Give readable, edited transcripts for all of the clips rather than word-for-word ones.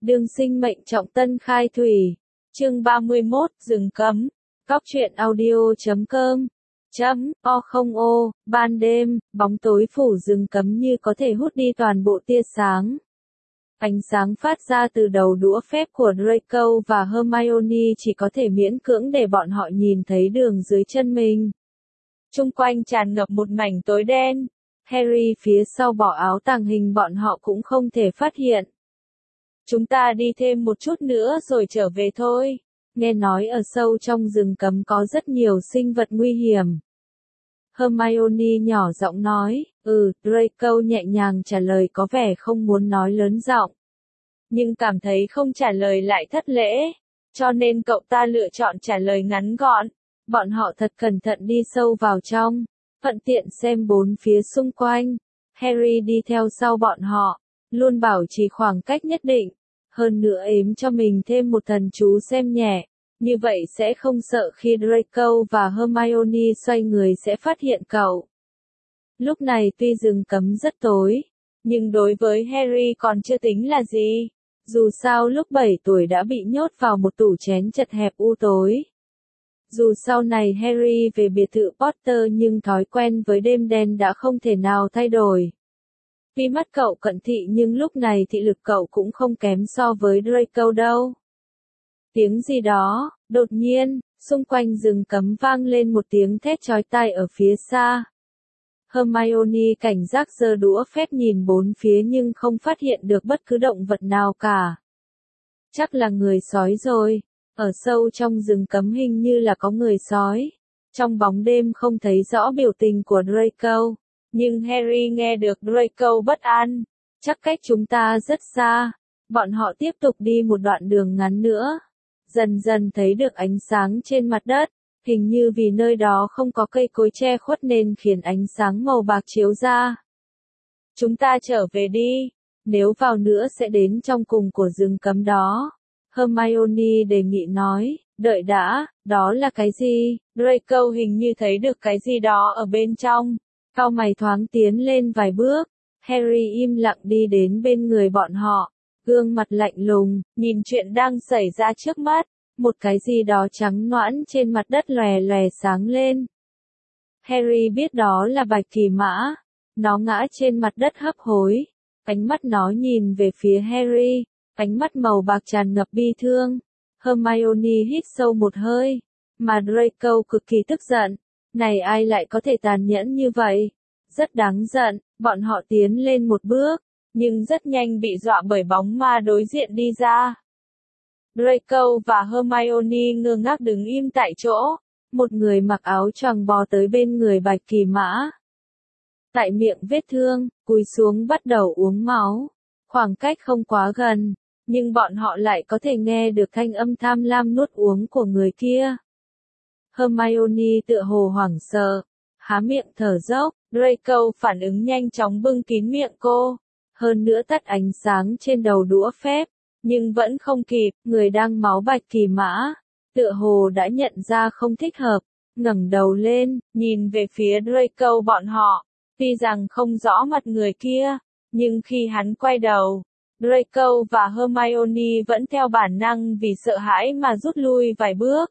Đương sinh mệnh trọng tân khai thủy. Chương 31, rừng cấm. Cóc truyện audio.com. O không, ban đêm, bóng tối phủ rừng cấm như có thể hút đi toàn bộ tia sáng. Ánh sáng phát ra từ đầu đũa phép của Draco và Hermione chỉ có thể miễn cưỡng để bọn họ nhìn thấy đường dưới chân mình. Chung quanh tràn ngập một mảnh tối đen. Harry phía sau bỏ áo tàng hình bọn họ cũng không thể phát hiện. Chúng ta đi thêm một chút nữa rồi trở về thôi. Nghe nói ở sâu trong rừng cấm có rất nhiều sinh vật nguy hiểm. Hermione nhỏ giọng nói, Draco nhẹ nhàng trả lời có vẻ không muốn nói lớn giọng. Nhưng cảm thấy không trả lời lại thất lễ, cho nên cậu ta lựa chọn trả lời ngắn gọn. Bọn họ thật cẩn thận đi sâu vào trong, thuận tiện xem bốn phía xung quanh. Harry đi theo sau bọn họ, luôn bảo trì khoảng cách nhất định. Hơn nữa ếm cho mình thêm một thần chú xem nhẹ. Như vậy sẽ không sợ khi Draco và Hermione xoay người sẽ phát hiện cậu. Lúc này tuy rừng cấm rất tối, nhưng đối với Harry còn chưa tính là gì. Dù sao lúc 7 tuổi đã bị nhốt vào một tủ chén chật hẹp u tối. Dù sau này Harry về biệt thự Potter nhưng thói quen với đêm đen đã không thể nào thay đổi. Tuy mắt cậu cận thị nhưng lúc này thị lực cậu cũng không kém so với Draco đâu. Tiếng gì đó, đột nhiên, xung quanh rừng cấm vang lên một tiếng thét chói tai ở phía xa. Hermione cảnh giác giơ đũa phép nhìn bốn phía nhưng không phát hiện được bất cứ động vật nào cả. Chắc là người sói rồi. Ở sâu trong rừng cấm hình như là có người sói. Trong bóng đêm không thấy rõ biểu tình của Draco. Nhưng Harry nghe được Draco bất an. Chắc cách chúng ta rất xa. Bọn họ tiếp tục đi một đoạn đường ngắn nữa. Dần dần thấy được ánh sáng trên mặt đất. Hình như vì nơi đó không có cây cối che khuất nên khiến ánh sáng màu bạc chiếu ra. Chúng ta trở về đi. Nếu vào nữa sẽ đến trong cùng của rừng cấm đó. Hermione đề nghị nói, đợi đã, đó là cái gì? Draco hình như thấy được cái gì đó ở bên trong. Cau mày thoáng tiến lên vài bước. Harry im lặng đi đến bên người bọn họ. Gương mặt lạnh lùng, nhìn chuyện đang xảy ra trước mắt. Một cái gì đó trắng nõn trên mặt đất lòe lòe sáng lên. Harry biết đó là bạch kỳ mã. Nó ngã trên mặt đất hấp hối. Ánh mắt nó nhìn về phía Harry. Ánh mắt màu bạc tràn ngập bi thương. Hermione hít sâu một hơi. Mà Draco cực kỳ tức giận. Này ai lại có thể tàn nhẫn như vậy? Rất đáng giận, bọn họ tiến lên một bước. Nhưng rất nhanh bị dọa bởi bóng ma đối diện đi ra. Draco và Hermione ngơ ngác đứng im tại chỗ. Một người mặc áo choàng bò tới bên người bạch kỳ mã. Tại miệng vết thương, cúi xuống bắt đầu uống máu. Khoảng cách không quá gần, nhưng bọn họ lại có thể nghe được thanh âm tham lam nuốt uống của người kia. Hermione tựa hồ hoảng sợ, há miệng thở dốc. Draco phản ứng nhanh chóng bưng kín miệng cô. Hơn nữa tắt ánh sáng trên đầu đũa phép. Nhưng vẫn không kịp, người đang máu bạch kỳ mã. Tựa hồ đã nhận ra không thích hợp. Ngẩng đầu lên, nhìn về phía Draco bọn họ. Tuy rằng không rõ mặt người kia, nhưng khi hắn quay đầu, Draco và Hermione vẫn theo bản năng vì sợ hãi mà rút lui vài bước.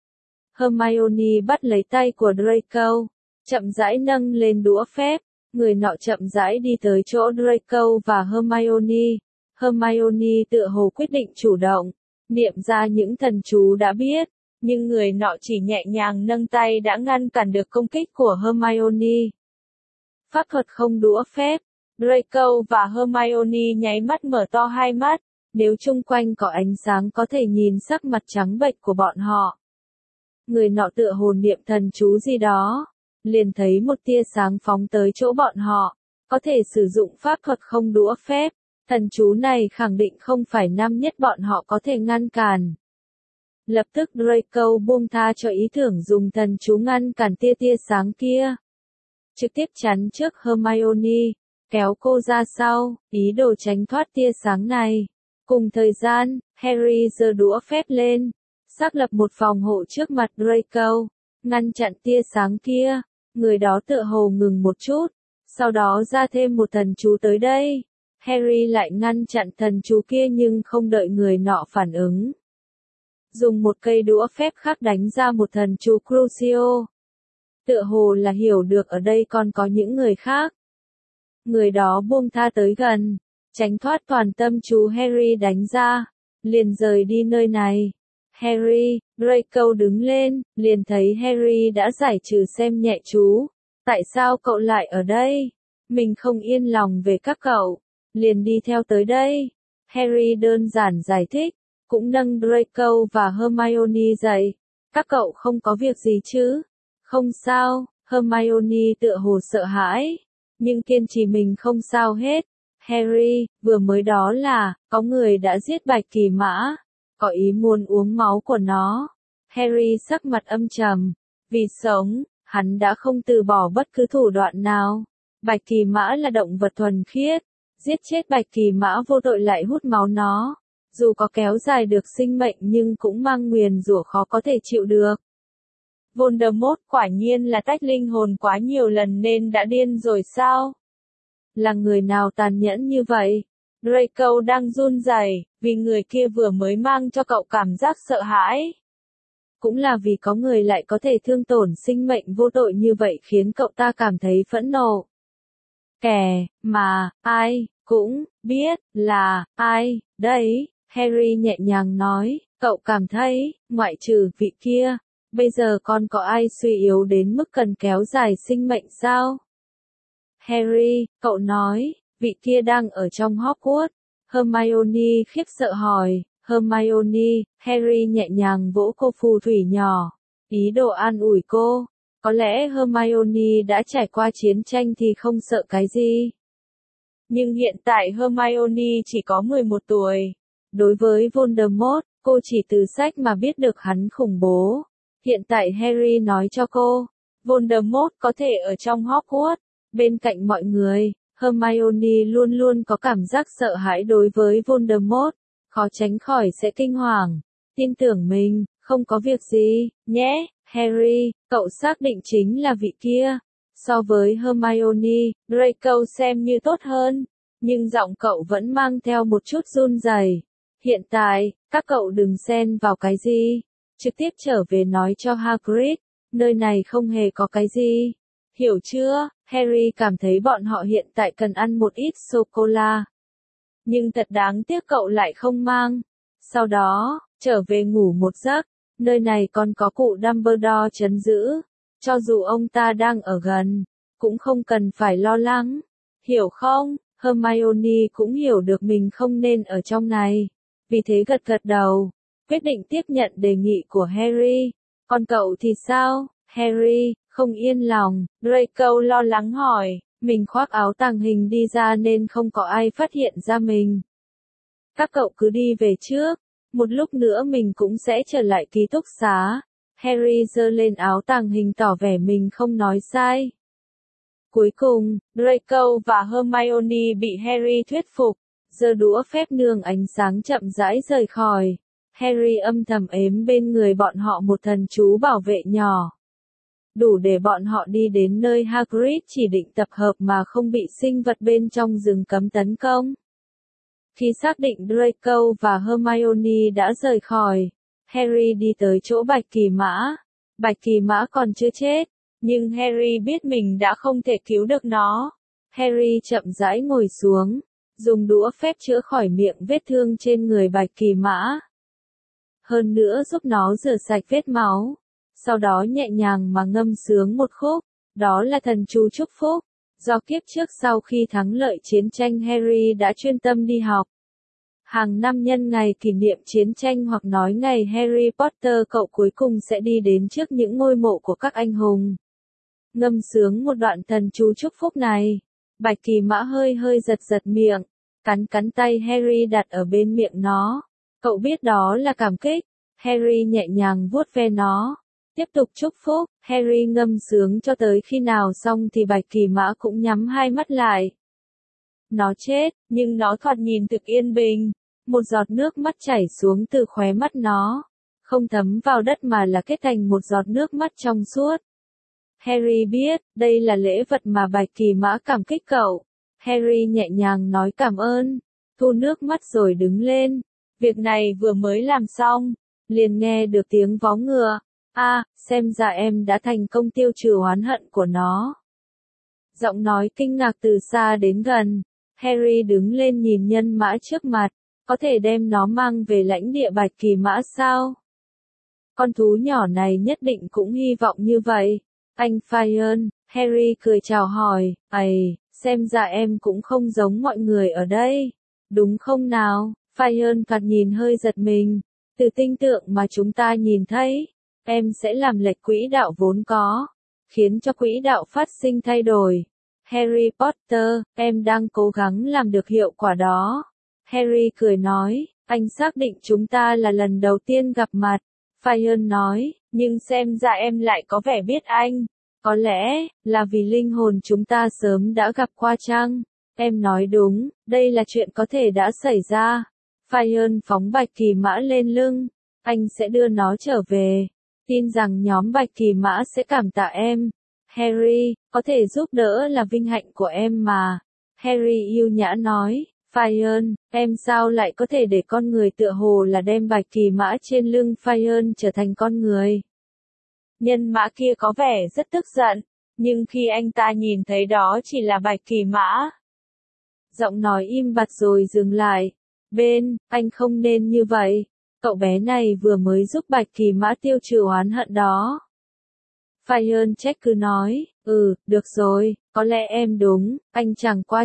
Hermione bắt lấy tay của Draco, chậm rãi nâng lên đũa phép. Người nọ chậm rãi đi tới chỗ Draco và Hermione. Hermione tựa hồ quyết định chủ động, niệm ra những thần chú đã biết, nhưng người nọ chỉ nhẹ nhàng nâng tay đã ngăn cản được công kích của Hermione. Pháp thuật không đũa phép. Draco và Hermione nháy mắt mở to hai mắt, nếu chung quanh có ánh sáng có thể nhìn sắc mặt trắng bệch của bọn họ. Người nọ tựa hồ niệm thần chú gì đó, liền thấy một tia sáng phóng tới chỗ bọn họ, có thể sử dụng pháp thuật không đũa phép. Thần chú này khẳng định không phải năm nhất bọn họ có thể ngăn cản. Lập tức Draco buông tha cho ý tưởng dùng thần chú ngăn cản tia sáng kia. Trực tiếp chắn trước Hermione, kéo cô ra sau, ý đồ tránh thoát tia sáng này. Cùng thời gian, Harry giơ đũa phép lên, xác lập một phòng hộ trước mặt Draco, ngăn chặn tia sáng kia. Người đó tựa hồ ngừng một chút, sau đó ra thêm một thần chú tới đây. Harry lại ngăn chặn thần chú kia nhưng không đợi người nọ phản ứng. Dùng một cây đũa phép khác đánh ra một thần chú Crucio. Tựa hồ là hiểu được ở đây còn có những người khác. Người đó buông tha tới gần, tránh thoát toàn tâm chú Harry đánh ra, liền rời đi nơi này. Harry, Draco đứng lên, liền thấy Harry đã giải trừ xem nhẹ chú. Tại sao cậu lại ở đây? Mình không yên lòng về các cậu, liền đi theo tới đây. Harry đơn giản giải thích, cũng nâng Draco và Hermione dậy. Các cậu không có việc gì chứ? Không sao, Hermione tựa hồ sợ hãi, nhưng kiên trì mình không sao hết. Harry, vừa mới đó là, có người đã giết Bạch Kỳ Mã, có ý muốn uống máu của nó. Harry sắc mặt âm trầm, vì sống, hắn đã không từ bỏ bất cứ thủ đoạn nào. Bạch Kỳ Mã là động vật thuần khiết, giết chết Bạch Kỳ Mã vô tội lại hút máu nó. Dù có kéo dài được sinh mệnh nhưng cũng mang nguyền rủa khó có thể chịu được. Voldemort quả nhiên là tách linh hồn quá nhiều lần nên đã điên rồi sao? Là người nào tàn nhẫn như vậy? Draco đang run rẩy, vì người kia vừa mới mang cho cậu cảm giác sợ hãi. Cũng là vì có người lại có thể thương tổn sinh mệnh vô tội như vậy khiến cậu ta cảm thấy phẫn nộ. Kẻ, mà, ai, cũng, biết, là, ai, đấy, Harry nhẹ nhàng nói, cậu cảm thấy, ngoại trừ vị kia, bây giờ còn có ai suy yếu đến mức cần kéo dài sinh mệnh sao? Harry, cậu nói, vị kia đang ở trong Hogwarts. Hermione khiếp sợ hỏi, Hermione, Harry nhẹ nhàng vỗ cô phù thủy nhỏ, ý đồ an ủi cô. Có lẽ Hermione đã trải qua chiến tranh thì không sợ cái gì. Nhưng hiện tại Hermione chỉ có 11 tuổi. Đối với Voldemort, cô chỉ từ sách mà biết được hắn khủng bố. Hiện tại Harry nói cho cô, Voldemort có thể ở trong Hogwarts, bên cạnh mọi người. Hermione luôn luôn có cảm giác sợ hãi đối với Voldemort, khó tránh khỏi sẽ kinh hoàng. Tin tưởng mình, không có việc gì, nhé, Harry, cậu xác định chính là vị kia. So với Hermione, Draco xem như tốt hơn, nhưng giọng cậu vẫn mang theo một chút run rẩy. Hiện tại, các cậu đừng xen vào cái gì, trực tiếp trở về nói cho Hagrid, nơi này không hề có cái gì. Hiểu chưa? Harry cảm thấy bọn họ hiện tại cần ăn một ít sô-cô-la. Nhưng thật đáng tiếc cậu lại không mang. Sau đó, trở về ngủ một giấc, nơi này còn có cụ Dumbledore trấn giữ. Cho dù ông ta đang ở gần, cũng không cần phải lo lắng. Hiểu không? Hermione cũng hiểu được mình không nên ở trong này. Vì thế gật gật đầu, quyết định tiếp nhận đề nghị của Harry. Còn cậu thì sao? Harry, không yên lòng, Draco lo lắng hỏi, mình khoác áo tàng hình đi ra nên không có ai phát hiện ra mình. Các cậu cứ đi về trước, một lúc nữa mình cũng sẽ trở lại ký túc xá. Harry giơ lên áo tàng hình tỏ vẻ mình không nói sai. Cuối cùng, Draco và Hermione bị Harry thuyết phục, giơ đũa phép nương ánh sáng chậm rãi rời khỏi. Harry âm thầm ếm bên người bọn họ một thần chú bảo vệ nhỏ. Đủ để bọn họ đi đến nơi Hagrid chỉ định tập hợp mà không bị sinh vật bên trong rừng cấm tấn công. Khi xác định Draco và Hermione đã rời khỏi, Harry đi tới chỗ Bạch Kỳ Mã. Bạch Kỳ Mã còn chưa chết, nhưng Harry biết mình đã không thể cứu được nó. Harry chậm rãi ngồi xuống, dùng đũa phép chữa khỏi miệng vết thương trên người Bạch Kỳ Mã. Hơn nữa giúp nó rửa sạch vết máu. Sau đó nhẹ nhàng mà ngâm sướng một khúc, đó là thần chú chúc phúc. Do kiếp trước sau khi thắng lợi chiến tranh Harry đã chuyên tâm đi học. Hàng năm nhân ngày kỷ niệm chiến tranh hoặc nói ngày Harry Potter cậu cuối cùng sẽ đi đến trước những ngôi mộ của các anh hùng. Ngâm sướng một đoạn thần chú chúc phúc này. Bạch Kỳ Mã hơi hơi giật giật miệng, cắn tay Harry đặt ở bên miệng nó. Cậu biết đó là cảm kích. Harry nhẹ nhàng vuốt ve nó. Tiếp tục chúc phúc, Harry ngâm sướng cho tới khi nào xong thì Bạch Kỳ Mã cũng nhắm hai mắt lại. Nó chết, nhưng nó thoạt nhìn thực yên bình. Một giọt nước mắt chảy xuống từ khóe mắt nó. Không thấm vào đất mà là kết thành một giọt nước mắt trong suốt. Harry biết, đây là lễ vật mà Bạch Kỳ Mã cảm kích cậu. Harry nhẹ nhàng nói cảm ơn, thu nước mắt rồi đứng lên. Việc này vừa mới làm xong, liền nghe được tiếng vó ngựa. Xem ra em đã thành công tiêu trừ oán hận của nó. Giọng nói kinh ngạc từ xa đến gần. Harry đứng lên nhìn nhân mã trước mặt. Có thể đem nó mang về lãnh địa Bạch Kỳ Mã sao? Con thú nhỏ này nhất định cũng hy vọng như vậy. Anh Fion, Harry cười chào hỏi, xem ra em cũng không giống mọi người ở đây. Đúng không nào? Fion thoạt nhìn hơi giật mình. Từ tinh tượng mà chúng ta nhìn thấy, em sẽ làm lệch quỹ đạo vốn có, khiến cho quỹ đạo phát sinh thay đổi. Harry Potter, em đang cố gắng làm được hiệu quả đó. Harry cười nói, anh xác định chúng ta là lần đầu tiên gặp mặt. Fion nói, nhưng xem ra em lại có vẻ biết anh. Có lẽ, là vì linh hồn chúng ta sớm đã gặp qua chăng? Em nói đúng, đây là chuyện có thể đã xảy ra. Fion phóng Bạch Kỳ Mã lên lưng. Anh sẽ đưa nó trở về. Tin rằng nhóm Bạch Kỳ Mã sẽ cảm tạ em. Harry, có thể giúp đỡ là vinh hạnh của em mà. Harry yêu nhã nói, Fion, em sao lại có thể để con người tựa hồ là đem Bạch Kỳ Mã trên lưng Fion trở thành con người? Nhân mã kia có vẻ rất tức giận, nhưng khi anh ta nhìn thấy đó chỉ là Bạch Kỳ Mã. Giọng nói im bặt rồi dừng lại. Ben, anh không nên như vậy. Cậu bé này vừa mới giúp Bạch Kỳ Mã tiêu trừ oán hận đó. Fion trách cứ nói, được rồi, có lẽ em đúng, anh chẳng qua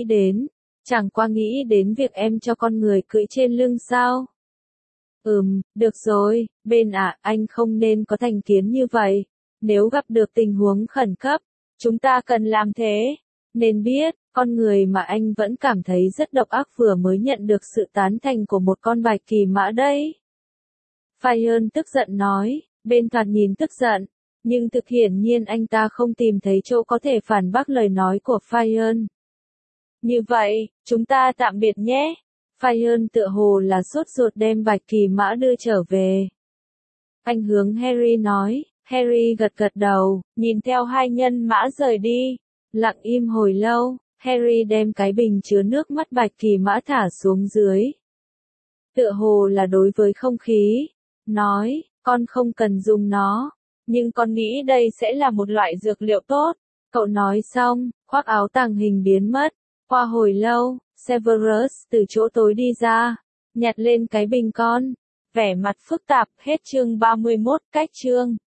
nghĩ đến việc em cho con người cưỡi trên lưng sao? Được rồi, Ben anh không nên có thành kiến như vậy. Nếu gặp được tình huống khẩn cấp, chúng ta cần làm thế. Nên biết, con người mà anh vẫn cảm thấy rất độc ác vừa mới nhận được sự tán thành của một con Bạch Kỳ Mã đấy. Fion tức giận nói, Ben thoạt nhìn tức giận, nhưng thực hiển nhiên anh ta không tìm thấy chỗ có thể phản bác lời nói của Fion. Như vậy, chúng ta tạm biệt nhé. Fion tựa hồ là sốt ruột đem Bạch Kỳ Mã đưa trở về. Anh hướng Harry nói, Harry gật gật đầu, nhìn theo hai nhân mã rời đi. Lặng im hồi lâu, Harry đem cái bình chứa nước mắt Bạch Kỳ Mã thả xuống dưới. Tựa hồ là đối với không khí. Nói, con không cần dùng nó, nhưng con nghĩ đây sẽ là một loại dược liệu tốt. Cậu nói xong, khoác áo tàng hình biến mất. Qua hồi lâu, Severus từ chỗ tối đi ra, nhặt lên cái bình con. Vẻ mặt phức tạp, hết chương 31, cách chương.